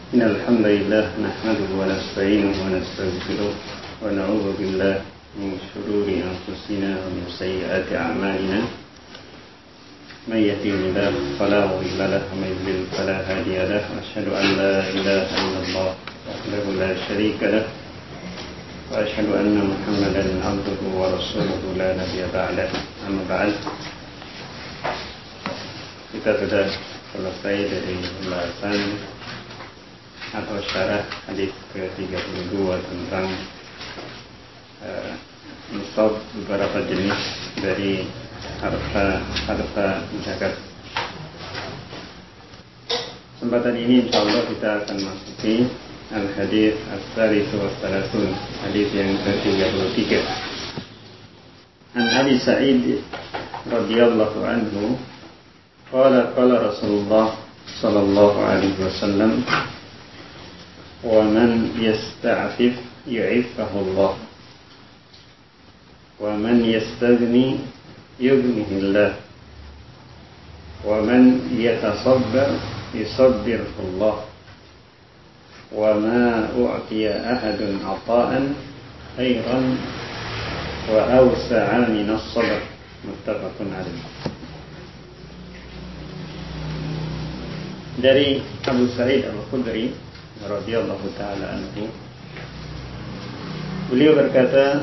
إن الحمد لله نحمده ونستعينه ونستغفره ونعوذ بالله من شرور أنفسنا ومن سيئات أعمالنا من يهده الله فلا مضل له ومن يضلل فلا هادي له وأشهد أن لا إله إلا الله وحده لا شريك له وأشهد أن محمدا عبده ورسوله لا نبي بعده أما بعد. Kita sudah selesai dari pembahasan atau syarah hadis ke-32 tentang nisab beberapa jenis dari harta zakat. Kesempatan ini insyaallah kita akan masuki al-hadis as-salisu was-salasun, hadis yang ke-33. An Abi Sa'id radhiyallahu anhu qala Rasulullah sallallahu alaihi wasallam wa man yasta'fif yu'iffahu Allah wa man yastaghni yughnihi Allah wa man yatasabbar yusabbirhu Allah wa ma u'tiya ahadun 'ata'an khairan wa awsa'a min as-sabr. Muttafaqun alaih. Dari Abu Sa'id Al-Khudri radhiyallahu ta'ala anhu, beliau berkata,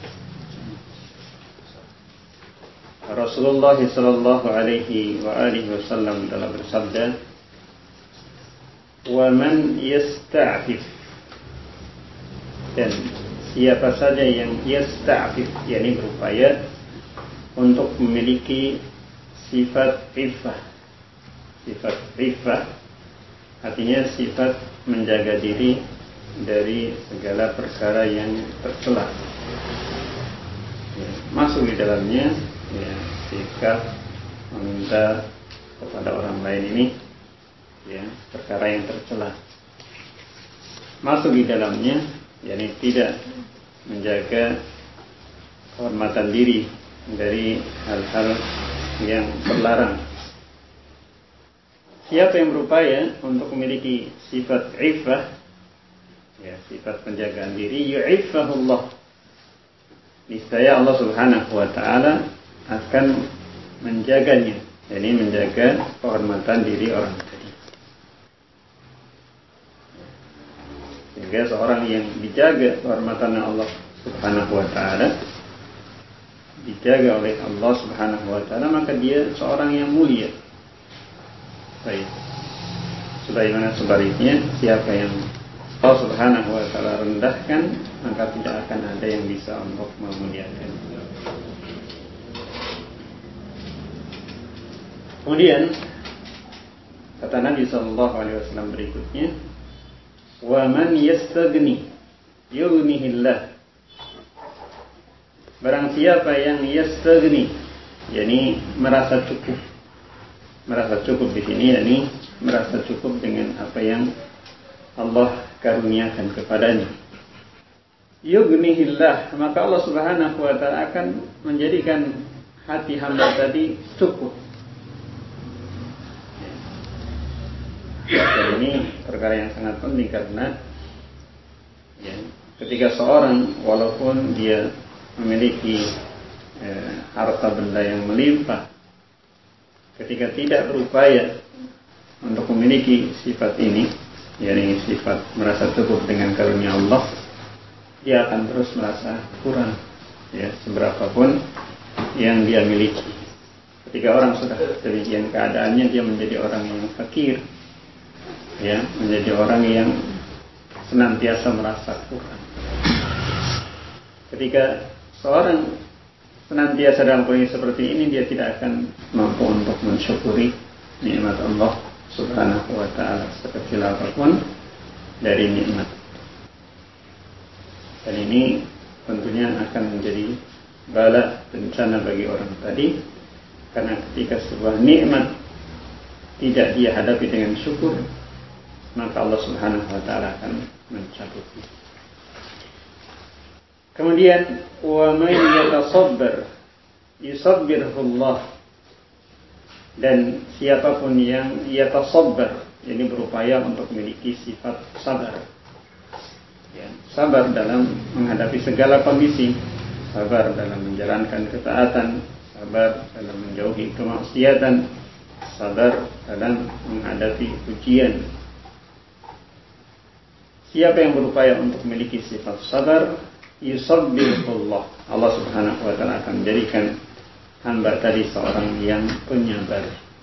Rasulullah sallallahu alaihi wa alihi wasallam telah bersabda, wa man yasta'fif, dan siapa saja yang yasta'fif, yakni berupaya untuk memiliki sifat iffah. Sifat iffah artinya sifat menjaga diri dari segala perkara yang tercela. Masuk di dalamnya sikap meminta kepada orang lain ini perkara yang tercela. Masuk di dalamnya yakni tidak menjaga kehormatan diri dari hal-hal yang terlarang. Siapa yang berupaya untuk memiliki sifat iffah, sifat penjagaan diri, yu'iffahullah, niscaya Allah Subhanahu wa ta'ala akan menjaganya, yakni menjaga kehormatan diri orang tadi. Sehingga seorang yang dijaga kehormatan Allah Subhanahu wa ta'ala, dijaga oleh Allah Subhanahu wa ta'ala, maka dia seorang yang mulia. Baik. Sebagaimana sebaliknya, siapa yang Allah Subhanahu wa ta'ala rendahkan, maka tidak akan ada yang bisa untuk memuliakan. Kemudian kata Nabi sallallahu alaihi wasallam berikutnya, wa man yastaghni yughnihillah. Barang siapa yang yastaghni, yakni merasa cukup. Merasa cukup di sini yakni merasa cukup dengan apa yang Allah karuniakan kepadanya. Yughnihillah, maka Allah Subhanahu wa ta'ala akan menjadikan hati hamba tadi cukup. Dan ini perkara yang sangat penting karena ketika seorang walaupun dia memiliki harta benda yang melimpah, ketika tidak berupaya untuk memiliki sifat ini, yakni sifat merasa cukup dengan karunia Allah, dia akan terus merasa kurang, seberapapun yang dia miliki. Ketika orang sudah demikian keadaannya, dia menjadi orang yang fakir, menjadi orang yang senantiasa merasa kurang. Ketika seorang senantiasa dalam kondisi seperti ini, dia tidak akan mampu untuk mensyukuri nikmat Allah Subhanahu wa ta'ala sekecil apapun dari nikmat. Dan ini tentunya akan menjadi bala bencana bagi orang tadi, karena ketika sebuah nikmat tidak dia hadapi dengan syukur, maka Allah Subhanahu wa ta'ala akan mencabutnya. Kemudian wa man yatasabbar yusabbirhu Allah, dan siapapun yang yatasabbar, ini berupaya untuk memiliki sifat sabar. Ya, sabar dalam menghadapi segala kondisi, sabar dalam menjalankan ketaatan, sabar dalam menjauhi kemaksiatan, sabar dalam menghadapi ujian. Siapa yang berupaya untuk memiliki sifat sabar, yusabbihullah, Allah Subhanahu wa taala akan menjadikan hamba tadi seorang yang penyabar.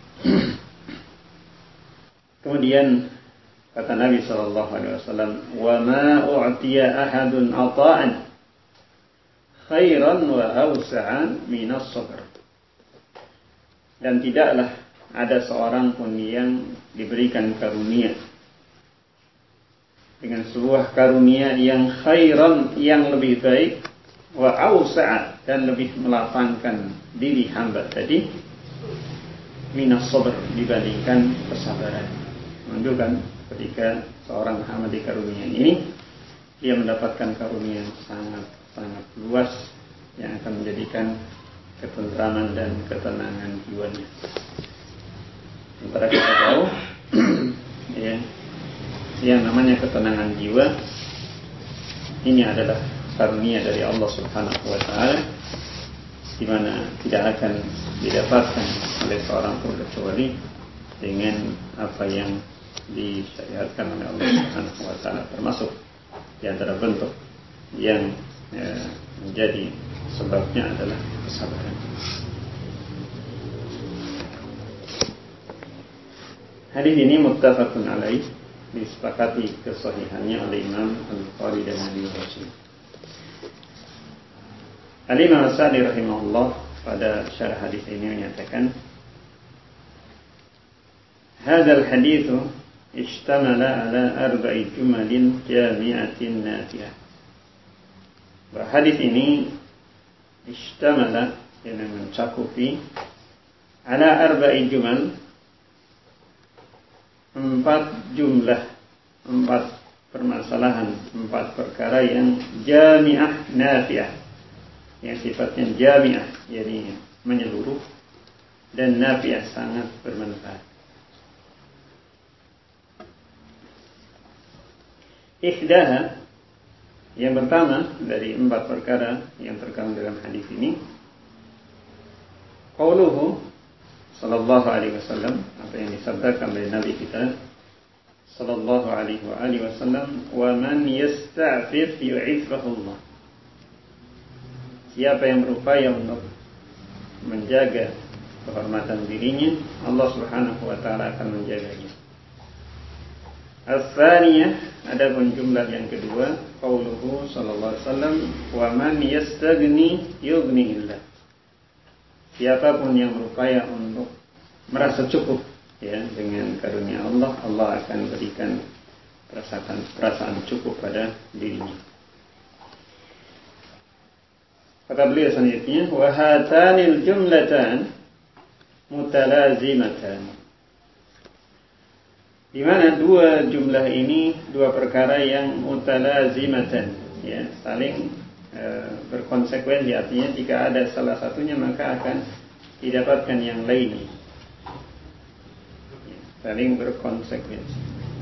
Kemudian kata Nabi sallallahu alaihi wasallam, "Wa ma u'tiya ahadun 'ata'an khairan wa awsa'a min as-sabr." Dan tidaklah ada seorang pun yang diberikan karunia dengan sebuah karunia yang khairan, yang lebih baik, wa awsa'a, dan lebih melapangkan diri hamba tadi, minas sabr, dibandingkan kesabaran. Menunjukkan ketika seorang hamba di karunia ini, dia mendapatkan karunia yang sangat luas yang akan menjadikan ketentraman dan ketenangan jiwanya. Sementara kita tahu ya, yang namanya ketenangan jiwa ini adalah karunia dari Allah Subhanahu wa taala, di mana tidak akan didapatkan oleh seorang pun kecuali dengan apa yang disyariatkan oleh Allah Subhanahu wa taala, termasuk di antara bentuk yang menjadi sebabnya adalah kesabaran. Hadis ini muttafaqun alaih, disepakati kesahihannya oleh Imam Al-Bukhari dan Muslim. Al-Imam As-Sa'di rahimahullah pada syarah hadis ini menyatakan, "Hadzal hadits ishtamala ala arba'i jumalin jami'atin nafi'ah." Bahwa hadis ini ishtamala, yang mencakupi, ala arba'i jumal, 4 jumlah, 4 permasalahan, 4 perkara yang jami'ah nafi'ah, yang sifatnya jami'ah, yakni menyeluruh, dan nafi'ah, sangat bermanfaat. Ihdaha, yang pertama dari 4 perkara yang terkandung dalam hadis ini, qauluhu sallallahu alaihi wasallam, apa yang disabdakan oleh Nabi kita sallallahu alaihi wasallam, "Wa man yasta'fif yu'iffahu." Siapa yang berupaya untuk menjaga kehormatan dirinya, Allah Subhanahu wa taala akan menjaganya. As-tsaniyah, adapun jumlah yang kedua, qauluhu sallallahu alaihi wasallam, "Wa man yastaghni yughnihillah." Siapapun yang berupaya untuk merasa cukup ya dengan karunia Allah, Allah akan berikan perasaan cukup pada dirinya. Kata beliau selanjutnya, "Wa hatanil jumlatan mutalazimatan." Di mana 2 jumlah ini 2 perkara yang mutalazimatan, ya, saling berkonsekuensi, artinya jika ada salah satunya maka akan didapatkan yang lainnya, ya, saling berkonsekuensi.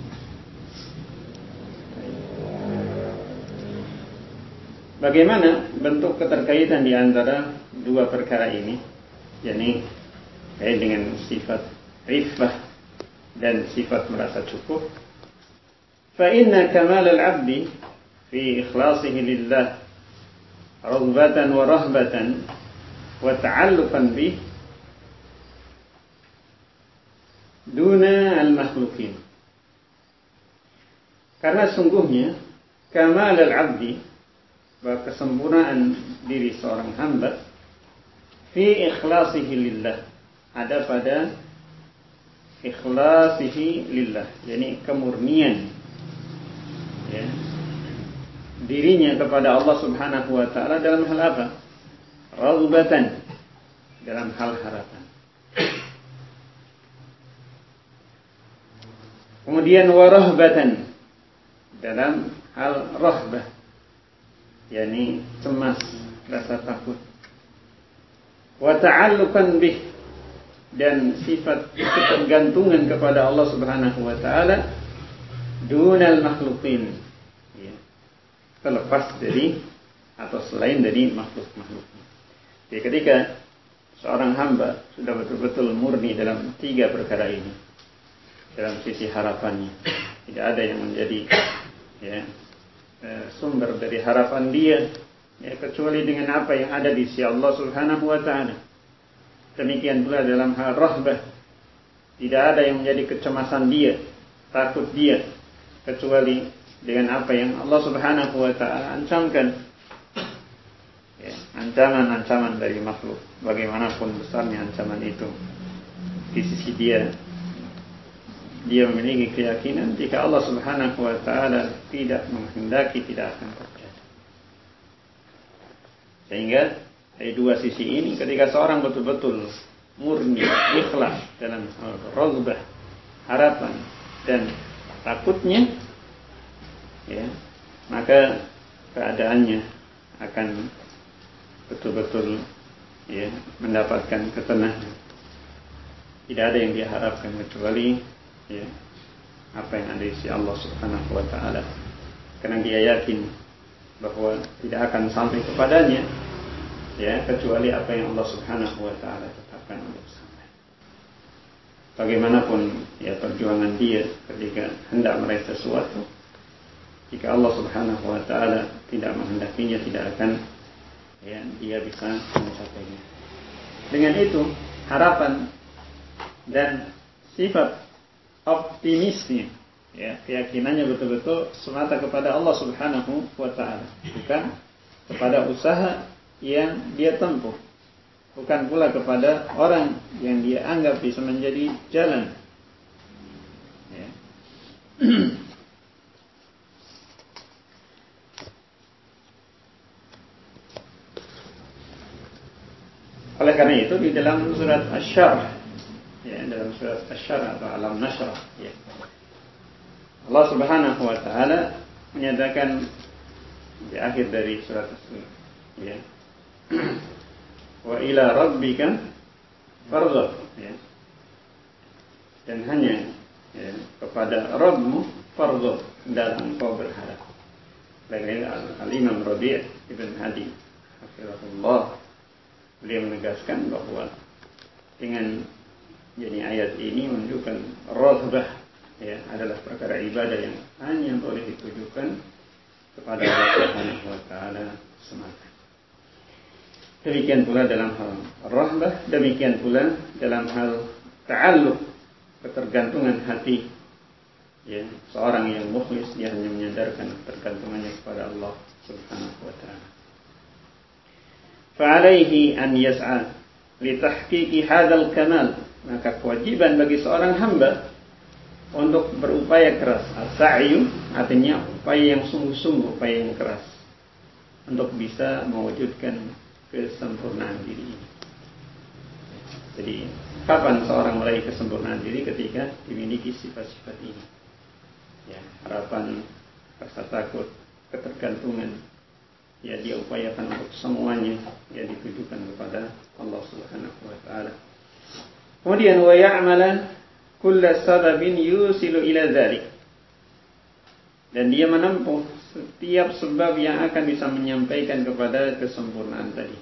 Bagaimana bentuk keterkaitan di antara 2 perkara ini, yakni kait dengan sifat iffah dan sifat merasa cukup? Fa inna kamal al-'abdi fi ikhlasihi lillah raghbatan wa rahbatan wa ta'alluqan bih duna al-makhluqin. Karena sungguhnya kamal al-'abdi, bahwa kesempurnaan diri seorang hamba, fi ikhlasihi lillah, ada pada ikhlasihi lillah, yakni kemurnian, ya, dirinya kepada Allah Subhanahu wa taala dalam hal apa? Raghbatan, dalam hal harapan. Kemudian warahbatan, dalam hal rahbah, yakni cemas, rasa takut. Wa ta'alluqan bih, dan sifat ketergantungan kepada Allah Subhanahu wa taala dunal makhluqin, ya, terlepas dari atau selain dari makhluk-makhluk. Jadi ketika seorang hamba sudah betul-betul murni dalam 3 perkara ini, dalam sisi harapannya, tidak ada yang menjadi, ya, sumber dari harapan dia, ya, kecuali dengan apa yang ada di sisi Allah Subhanahu wa taala. Demikian pula dalam hal rahbah, tidak ada yang menjadi kecemasan dia, takut dia, kecuali dengan apa yang Allah Subhanahu wa taala ancamkan, ya, ancaman-ancaman dari makhluk, bagaimanapun besarnya ancaman itu, di sisi dia memiliki keyakinan jika Allah Subhanahu wa taala tidak menghendaki, tidak akan terjadi. Sehingga dari 2 sisi ini, ketika seorang betul-betul murni, ikhlas dalam raghbah, harapan dan takutnya, ya, maka keadaannya akan betul-betul, ya, mendapatkan ketenangan. Tidak ada yang diharapkan kecuali, ya, apa yang ada di sisi Allah Subhanahu wa taala. Karena dia yakin bahwa tidak akan sampai kepadanya, ya, kecuali apa yang Allah Subhanahu wa taala tetapkan untuk sampai. Bagaimanapun, ya, perjuangan dia ketika hendak meraih sesuatu, jika Allah Subhanahu wa taala tidak menghendakinya, tidak akan, ya, dia bisa mencapainya. Dengan itu, harapan dan sifat optimisnya, ya, keyakinannya betul-betul semata kepada Allah Subhanahu wa taala, bukan kepada usaha yang dia tempuh, bukan pula kepada orang yang dia anggap bisa menjadi jalan, ya. Oleh karena itu di dalam surat Asy-Syarh, ya, dalam surat Asy-Syarh atau Alam Nashrah, ya, Allah Subhanahu wa taala menyatakan di akhir dari surat tersebut, ya, wa ila rabbika farghab, ya, dan hanya, ya, kepada Rabbmu farghab, dalam engkau berharap. Lain Al-Imam Rabi' Ibn Hadi hafizahullah, beliau menegaskan bahwa dengan jadi ayat ini menunjukkan raghbah, ya, adalah perkara ibadah yang hanya boleh ditujukan kepada Allah Subhanahu wa taala semata. Demikian pula dalam hal rahbah, demikian pula dalam hal ta'alluq, ketergantungan hati, ya, seorang yang mukhlis dia hanya menyandarkan ketergantungannya kepada Allah Subhanahu wa taala. Fa'alaihi an yas'a li tahqiqi hadzal kamal, maka kewajiban bagi seorang hamba untuk berupaya keras. As-sa'yu artinya upaya yang sungguh-sungguh, upaya yang keras untuk bisa mewujudkan kesempurnaan diri ini. Jadi kapan seorang meraih kesempurnaan diri? Ketika dimiliki sifat-sifat ini, ya, harapan, rasa takut, ketergantungan, ya, dia upayakan untuk semuanya, ya, ditujukan kepada Allah Subhanahu wa taala. Kemudian wa ya'mala kulla sababin yusilu ila dzalik, dan dia menempuh setiap sebab yang akan bisa menyampaikan kepada kesempurnaan tadi.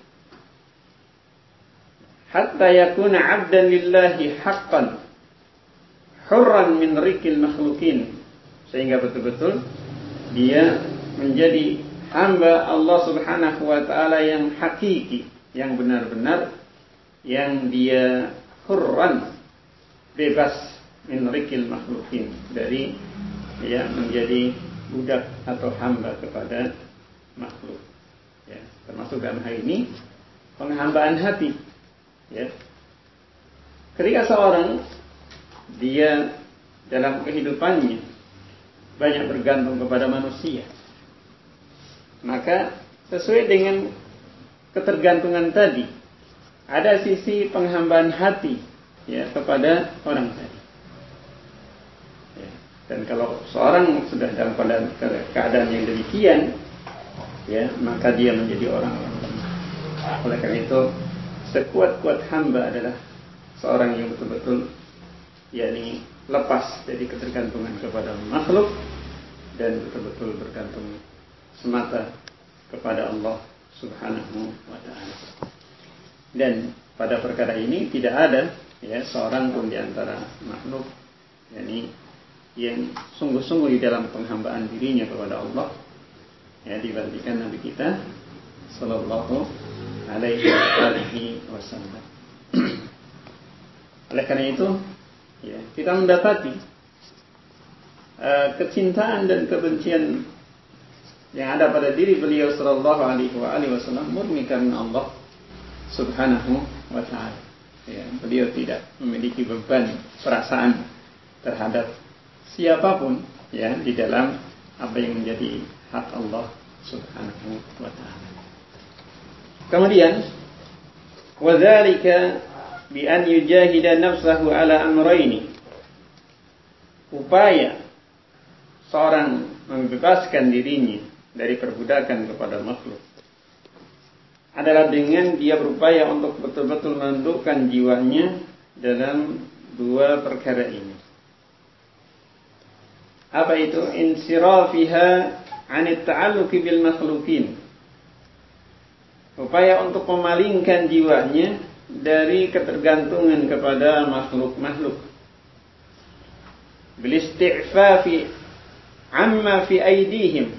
Hatta yakuna 'abdan lillahi haqqan hurran min rikil makhlukin, sehingga betul-betul dia menjadi hamba Allah Subhanahu wa taala yang hakiki, yang benar-benar, yang dia hurran, bebas, min rikil makhlukin, dari, ya, menjadi budak atau hamba kepada makhluk, ya, termasuk dalam hal ini penghambaan hati, ya. Ketika seorang dia dalam kehidupannya banyak bergantung kepada manusia, maka sesuai dengan ketergantungan tadi ada sisi penghambaan hati, ya, kepada orang tadi. Dan kalau seorang sudah dalam keadaan yang demikian, ya, maka dia menjadi orang yang lemah. Oleh karena itu, sekuat-kuat hamba adalah seorang yang betul-betul yakni lepas dari ketergantungan kepada makhluk dan betul-betul bergantung semata kepada Allah Subhanahu wa taala. Dan pada perkara ini tidak ada ya seorang pun di antara makhluk yakni yang sungguh-sungguh di dalam penghambaan dirinya kepada Allah ya dibandingkan Nabi kita sallallahu alaihi wasallam. Oleh karena itu ya, kita mendapati kecintaan dan kebencian yang ada pada diri beliau sallallahu alaihi wasallam murni karena Allah Subhanahu wa taala. Ya, beliau tidak memiliki beban perasaan terhadap siapapun ya di dalam apa yang menjadi hak Allah Subhanahu wa taala. Kemudian wa dzalika bi an yujahida nafsahu ala amrayni. Upaya seorang membebaskan dirinya dari perbudakan kepada makhluk adalah dengan dia berupaya untuk betul-betul menundukkan jiwanya dalam dua perkara ini. Apa itu? Insirafiha 'anit ta'alluqi bil makhluqin. Upaya untuk memalingkan jiwanya dari ketergantungan kepada makhluk-makhluk. Bil isti'fafi 'amma fi aydihim.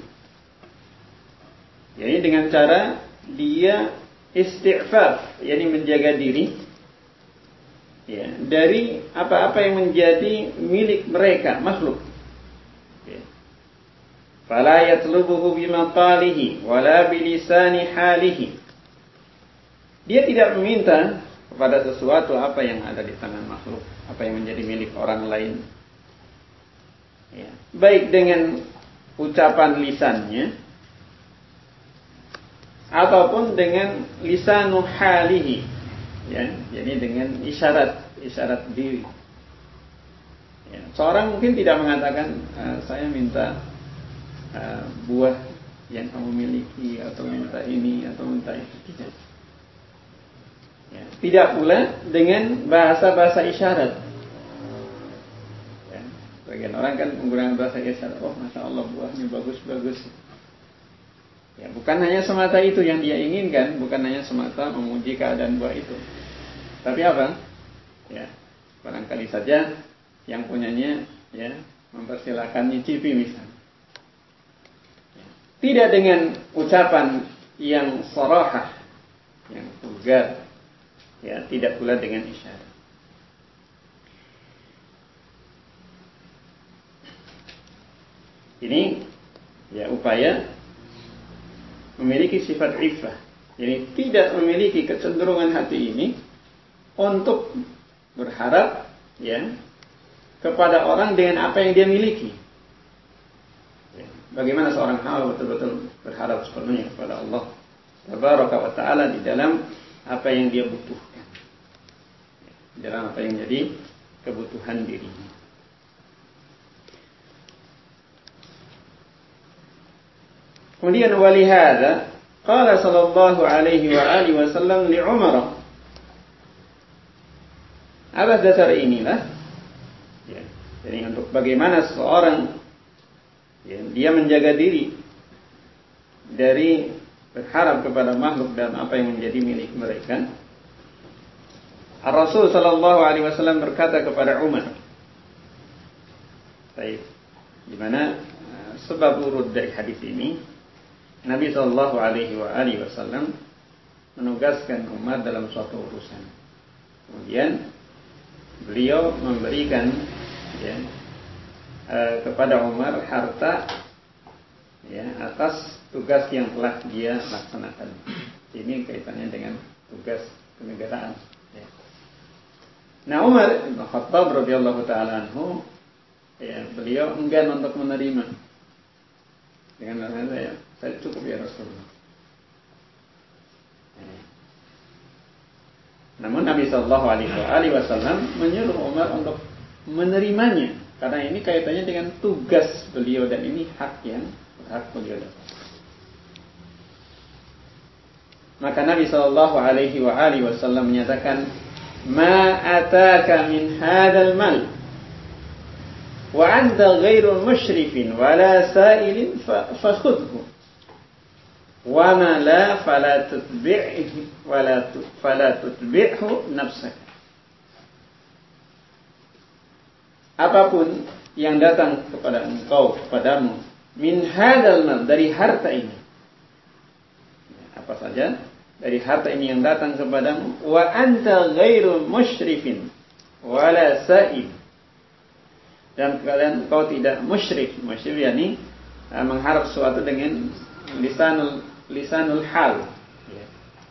Jadi dengan cara dia isti'faf, yakni menjaga diri ya, dari apa-apa yang menjadi milik mereka, makhluk. Fala yatlubuhu bimaqalihi wala bilisani halihi. Dia tidak meminta kepada sesuatu apa yang ada di tangan makhluk, apa yang menjadi milik orang lain. Ya. Baik dengan ucapan lisannya ataupun dengan lisanu halihi. Ya, jadi dengan isyarat diri. Ya. Seorang mungkin tidak mengatakan saya minta buah yang kamu miliki atau minta ini atau minta itu, tidak. Ya, tidak pula dengan bahasa-bahasa isyarat. Ya, bagian orang kan menggunakan bahasa isyarat. Oh, masya Allah buahnya bagus-bagus. Ya, bukan hanya semata itu yang dia inginkan, bukan hanya semata memuji keadaan buah itu. Tapi apa? Ya, barangkali saja yang punyanya ya mempersilahkan nyicipi misalnya. Tidak dengan ucapan yang sarahah, yang vulgar, ya, tidak pula dengan isyarat. Ini ya upaya memiliki sifat iffah. Jadi tidak memiliki kecenderungan hati ini untuk berharap ya kepada orang dengan apa yang dia miliki. Bagaimana seorang hamba betul-betul berharap sepenuhnya kepada Allah Tabaraka wa Ta'ala di dalam apa yang dia butuhkan, di dalam apa yang jadi kebutuhan dirinya. Kemudian walihada qala sallallahu alaihi wa alihi wasallam li Umar. Atas dasar inilah ya, jadi untuk bagaimana seorang ya, dia menjaga diri dari berharap kepada makhluk dan apa yang menjadi milik mereka. Rasul sallallahu alaihi wasallam berkata kepada Umar. Baik. Di mana sebab urut dari hadis ini Nabi sallallahu alaihi wasallam menugaskan Umar dalam suatu urusan. Kemudian beliau memberikan ya kepada Umar harta ya atas tugas yang telah dia laksanakan. Ini kaitannya dengan tugas kenegaraan. Ya. Nah Umar bin Khattab radhiyallahu taala anhu, ya beliau enggan untuk menerima. Dengan alasan saya cukup ya Rasulullah. Ya. Namun Nabi Shallallahu Alaihi Wasallam menyuruh Umar untuk menerimanya. Karena ini kaitannya dengan tugas beliau dan ini hak yang berhak beliau dapat. Maka Nabi Shallallahu Alaihi Wasallam menyatakan, ma ataka min hadzal mal wa anta ghairu musyrifin wala sa'ilin fakhudhu wa ma la fala tutbi'hu fala tutbi'hu nafsak. Apapun yang datang kepada engkau, kepadamu, min hadzal mal, dari harta ini, apa saja dari harta ini yang datang kepadamu, wa anta ghairu musyrifin wala sa'il, dan kalian engkau tidak musyrik. Musyrik yakni mengharap sesuatu dengan lisanul hal, ya.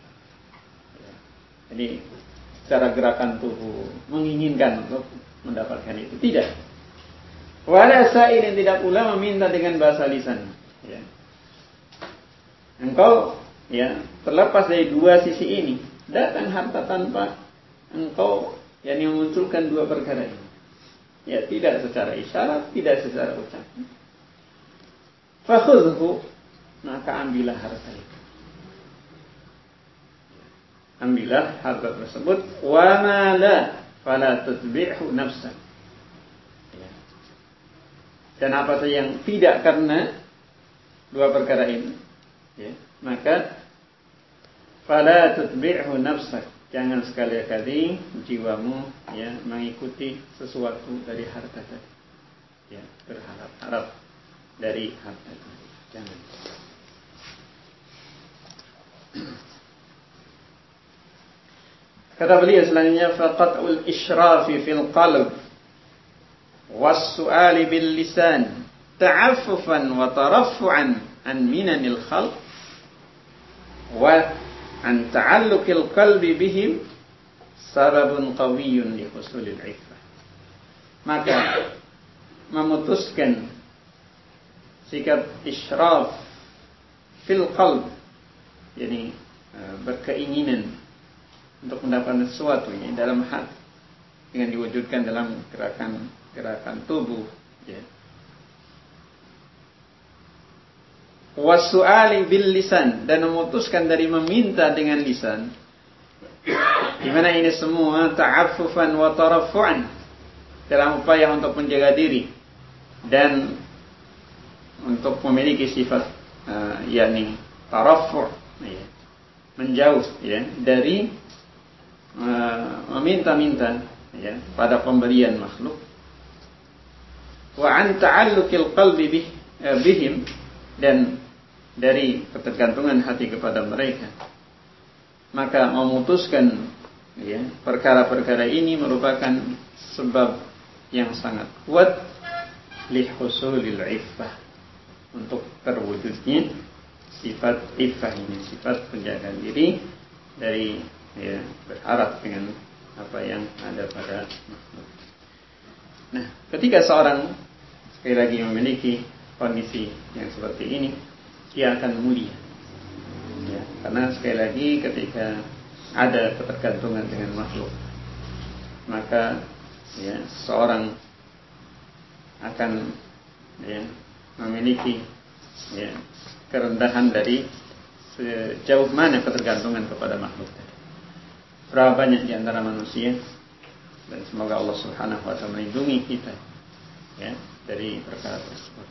Jadi secara gerakan tubuh menginginkan untuk mendapatkan itu, tidak. Wala sa'ilin, tidak pula meminta dengan bahasa lisan, ya. Engkau, ya, terlepas dari dua sisi ini, datang harta tanpa engkau yang memunculkan dua perkara ini, ya, tidak secara isyarat, tidak secara ucapan. Fakhudhu, maka ambillah harta itu, ambillah harta tersebut. Wa ma la fala tutbi'hu nafsak, ya. Dan apa saja yang tidak karena dua perkara ini, ya, maka fala tutbi'hu nafsak, jangan sekali-kali jiwamu, ya, mengikuti sesuatu dari harta tadi, ya, berharap-harap dari harta tadi, jangan. Kata beliau selanjutnya, faqat'ul isyrafi fil qalb was-su'ali bil lisan ta'affufan wa taraffu'an an minanil khalq wa an ta'alluqil qalbi bihim sababun qawiyyun li husulil 'iffah. Maka memutuskan sikap isyraf fil qalb, yakni berkeinginan untuk mendapatkan sesuatu ini dalam hati dengan diwujudkan dalam gerakan tubuh, ya. Wasu'ali bil lisan, dan memutuskan dari meminta dengan lisan, di mana ini semua ta'affufan wa taraffu'an, dalam upaya untuk menjaga diri dan untuk memiliki sifat yakni taraffu', ya, menjauh, ya, dari meminta-minta, ya, pada pemberian makhluk. Wa an ta'alluqil qalbi bihim, dan dari ketergantungan hati kepada mereka. Maka memutuskan, ya, perkara-perkara ini merupakan sebab yang sangat kuat li husulil iffah, untuk terwujudnya sifat iffah ini, sifat penjaga diri dari, ya, berharap dengan apa yang ada pada makhluk. Nah, ketika seorang sekali lagi memiliki kondisi yang seperti ini, dia akan mulia, ya, karena sekali lagi ketika ada ketergantungan dengan makhluk, maka, ya, seorang akan, ya, memiliki, ya, kerendahan dari sejauh mana ketergantungan kepada makhluk tadi. Berapa banyak di antara manusia, dan semoga Allah Subhanahu wa ta'ala melindungi kita, ya, dari perkara tersebut,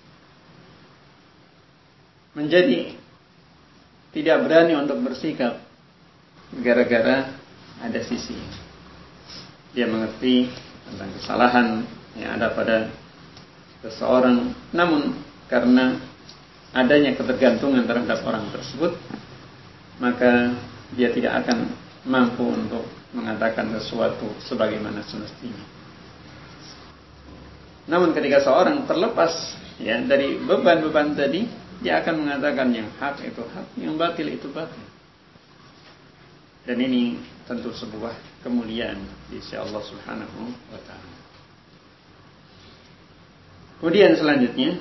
menjadi tidak berani untuk bersikap gara-gara ada sisi dia mengerti tentang kesalahan yang ada pada seseorang, namun karena adanya ketergantungan terhadap orang tersebut, maka dia tidak akan mampu untuk mengatakan sesuatu sebagaimana semestinya. Namun ketika seorang terlepas, ya, dari beban-beban tadi, dia akan mengatakan yang hak itu hak, yang batil itu batil. Dan ini tentu sebuah kemuliaan di sisi Allah Subhanahu wa ta'ala. Kemudian selanjutnya,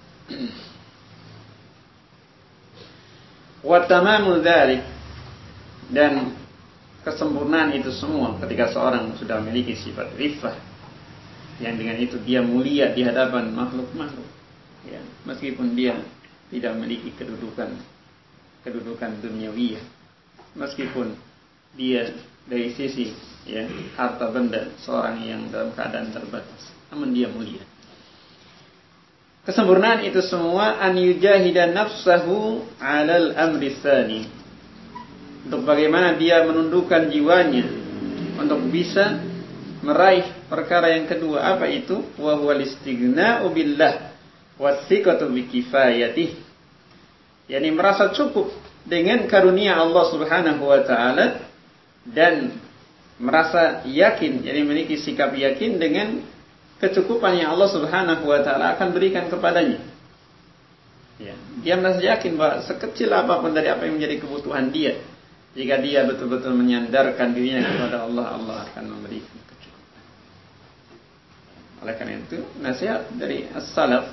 wa tamamu dzalik, dan kesempurnaan itu semua ketika seorang sudah memiliki sifat iffah, yang dengan itu dia mulia di hadapan makhluk-makhluk, ya, meskipun dia tidak memiliki kedudukan duniawiyah, meskipun dia dari sisi harta benda seorang yang dalam keadaan terbatas, namun dia mulia. Kesempurnaan itu semua an yujahidan nafsahu 'alal amri tsani. Untuk bagaimana dia menundukkan jiwanya untuk bisa meraih perkara yang kedua, apa itu? Wa huwal istighna'u billah wasiqatu bikifayatih. Yani merasa cukup dengan karunia Allah Subhanahu wa taala dan merasa yakin, jadi memiliki sikap yakin dengan kecukupan yang Allah Subhanahu wa taala akan berikan kepadanya. Ya, dia merasa yakin bahwa sekecil apapun dari apa yang menjadi kebutuhan dia, jika dia betul-betul menyandarkan dirinya kepada Allah, Allah akan memberikan kecukupan. Oleh karena itu, nasihat dari as-salaf,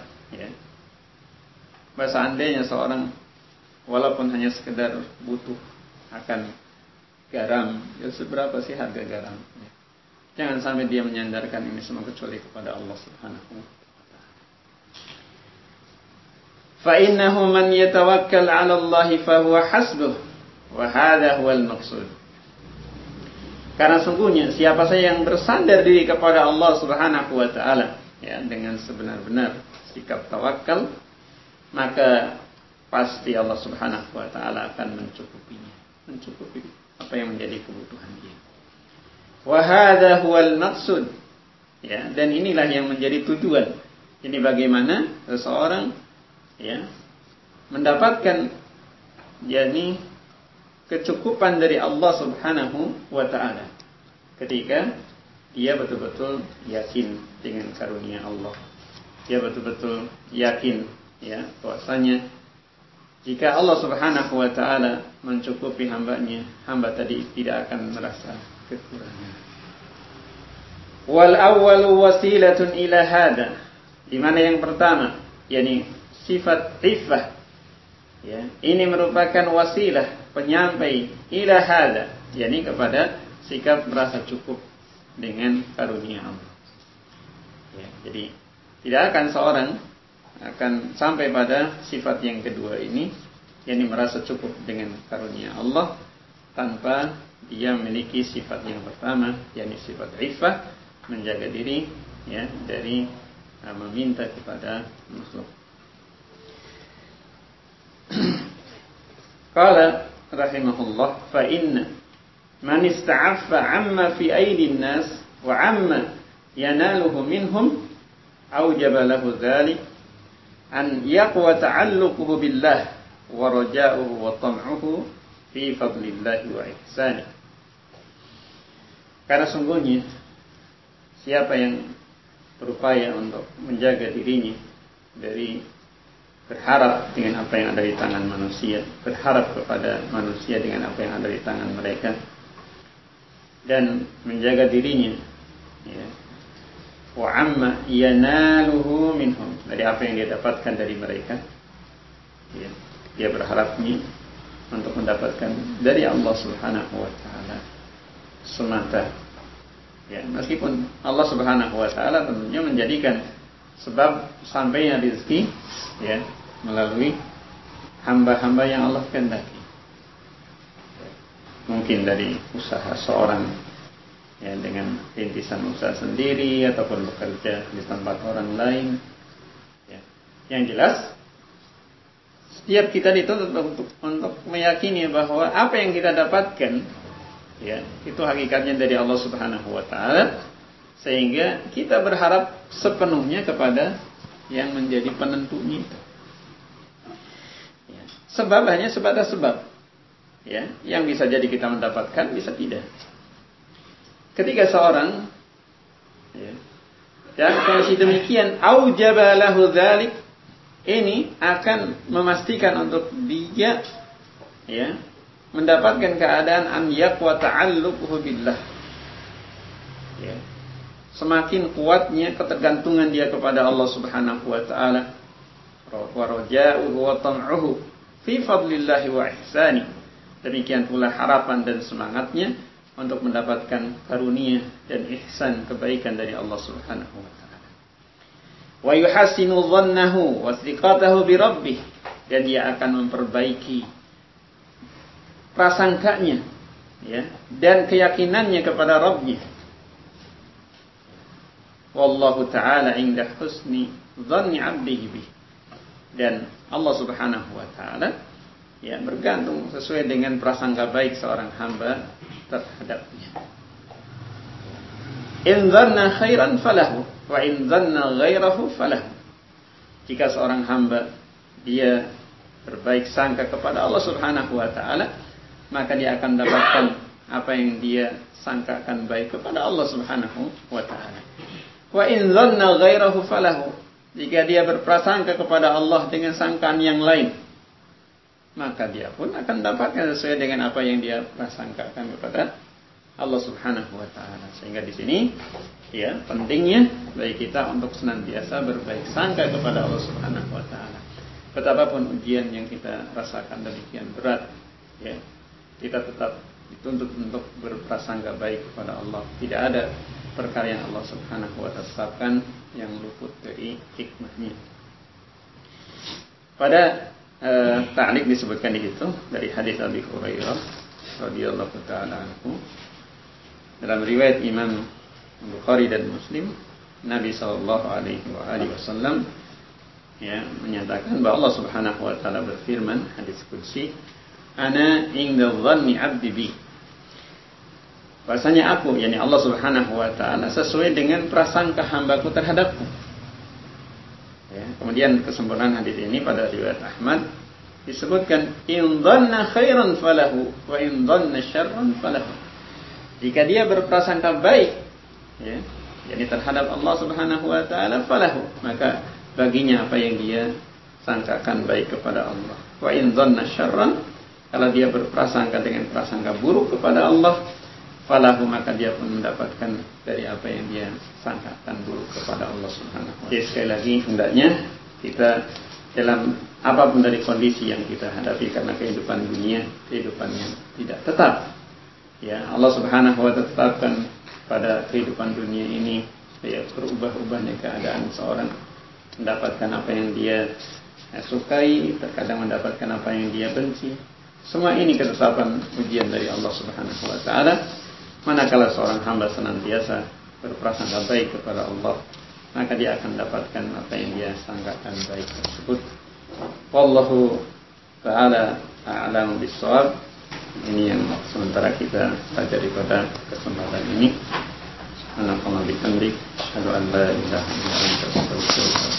bahwa seandainya seorang walaupun hanya sekedar butuh akan garam, seberapa sih harga garam? Jangan sampai dia menyandarkan ini semua kecuali kepada Allah Subhanahu wa taala. Fa innahu man yatawakkal 'ala Allah fa huwa hasbuh wa hadha huwal maqsud. Karena sungguhnya siapa saja yang bersandar diri kepada Allah Subhanahu wa taala dengan sebenar-benar sikap tawakal, maka pasti Allah Subhanahu wa taala akan mencukupi apa yang menjadi kebutuhan dia. Wa hadza huwal maqsud. Dan inilah yang menjadi tujuan. Ini bagaimana seseorang mendapatkan kecukupan dari Allah Subhanahu wa taala ketika dia betul-betul yakin dengan karunia Allah. Dia betul-betul yakin bahwasanya jika Allah Subhanahu wa taala mencukupi hambanya, hamba tadi tidak akan merasa kekurangan. Wal awwalu wasilatun ila hada. Di mana yang pertama, sifat iffah. Ini merupakan wasilah, penyampai ila hada, kepada sikap merasa cukup dengan karunia Allah. Jadi tidak akan seorang akan sampai pada sifat yang kedua ini, merasa cukup dengan karunia Allah tanpa dia memiliki sifat yang pertama, sifat iffah, menjaga diri dari meminta kepada makhluk. Qala rahimahullah, fa inna man ista'affa 'amma fi aydin nas wa 'amma yanaluhu minhum aujaba lahu dzalik an yaqwa ta'alluquhu billah wa raja'uhu wa tam'uhu fi fadlillah wa ihsani. Karena sungguhnya siapa yang berupaya untuk menjaga dirinya dari berharap dengan apa yang ada di tangan manusia, berharap kepada manusia dengan apa yang ada di tangan mereka, dan menjaga dirinya wa amma yanaluhu minhum, dari apa yang dia dapatkan dari mereka, dia berharapnya untuk mendapatkan dari Allah Subhanahu wa taala semata. Meskipun Allah Subhanahu wa taala tentunya menjadikan sebab sampainya rezeki melalui hamba-hamba yang Allah kehendaki. Mungkin dari usaha seorang dengan rintisan usaha sendiri ataupun bekerja di tempat orang lain. Yang jelas setiap kita dituntut untuk meyakini bahwa apa yang kita dapatkan itu hakikatnya dari Allah Subhanahu wa taala, sehingga kita berharap sepenuhnya kepada yang menjadi penentunya itu. Sebab hanya sebatas sebab. Yang bisa jadi kita mendapatkan, bisa tidak. Ketika seorang dan kondisi demikian, aujaba lahu dzalik, ini akan memastikan untuk dia mendapatkan keadaan an yaqwa ta'alluquhu billah. Semakin kuatnya ketergantungan dia kepada Allah Subhanahu wa taala, wa raja'uhu wa tam'uhu fi fadlillah wa ihsani. Demikian pula harapan dan semangatnya untuk mendapatkan karunia dan ihsan, kebaikan dari Allah Subhanahu wa taala. Wa yuhassinu dhannahu wa thiqatahu bi rabbih, dan dia akan memperbaiki prasangkanya ya, dan keyakinannya kepada Rabbnya. Wallahu ta'ala inda husni dhanni 'abdihi bih. Dan Allah Subhanahu wa taala ya bergantung sesuai dengan prasangka baik seorang hamba terhadapnya. In dhanna khairan falahu wa in dhanna ghairahu falahu. Jika seorang hamba dia berbaik sangka kepada Allah Subhanahu wa taala, maka dia akan dapatkan apa yang dia sangkakan baik kepada Allah Subhanahu wa taala. Wa in dhanna ghairahu falahu. Jika dia berprasangka kepada Allah dengan sangkaan yang lain, maka dia pun akan dapatkan sesuai dengan apa yang dia prasangkakan kepada Allah Subhanahu wa taala. Sehingga di sini ya pentingnya bagi kita untuk senantiasa berbaik sangka kepada Allah Subhanahu wa taala. Betapapun ujian yang kita rasakan demikian berat, ya, kita tetap dituntut untuk berprasangka baik kepada Allah. Tidak ada perkara yang Allah Subhanahu wa ta'ala tetapkan yang luput dari hikmahnya. Pada ta'liq disebutkan di situ dari hadis Abi Hurairah radhiyallahu taala anhu, dalam riwayat Imam Bukhari dan Muslim, Nabi sallallahu alaihi wasallam ya menyatakan bahwa Allah Subhanahu wa taala berfirman, hadis qudsi, ana inda dhanni 'abdi bi. Bahasanya aku, yakni Allah Subhanahu wa taala, sesuai dengan prasangka hambaku terhadapku. Ya, kemudian kesempurnaan hadis ini pada riwayat Ahmad disebutkan in dhanna khairan falahu wa in dhanna syarran falahu. Jika dia berprasangka baik, ya, yakni terhadap Allah Subhanahu wa taala, falahu, maka baginya apa yang dia sangkakan baik kepada Allah. Wa in dhanna syarran, kalau dia berprasangka dengan prasangka buruk kepada Allah, falahu, maka dia pun mendapatkan dari apa yang dia sangkakan buruk kepada Allah Subhanahu wa taala. Jadi sekali lagi hendaknya kita dalam apapun dari kondisi yang kita hadapi, karena kehidupan dunia kehidupan yang tidak tetap. Ya, Allah Subhanahu wa taala tetapkan pada kehidupan dunia ini ya berubah-ubahnya keadaan seorang, mendapatkan apa yang dia sukai, terkadang mendapatkan apa yang dia benci. Semua ini ketetapan ujian dari Allah Subhanahu wa taala. Manakala seorang hamba senantiasa berprasangka baik kepada Allah, maka dia akan mendapatkan apa yang dia sangkakan baik tersebut. Wallahu ta'ala a'lam bis-shawab. Ini yang sementara kita pelajari pada kesempatan ini. Subhanallah bihamdik, asyhadu an la ilaha illa anta, astaghfiruka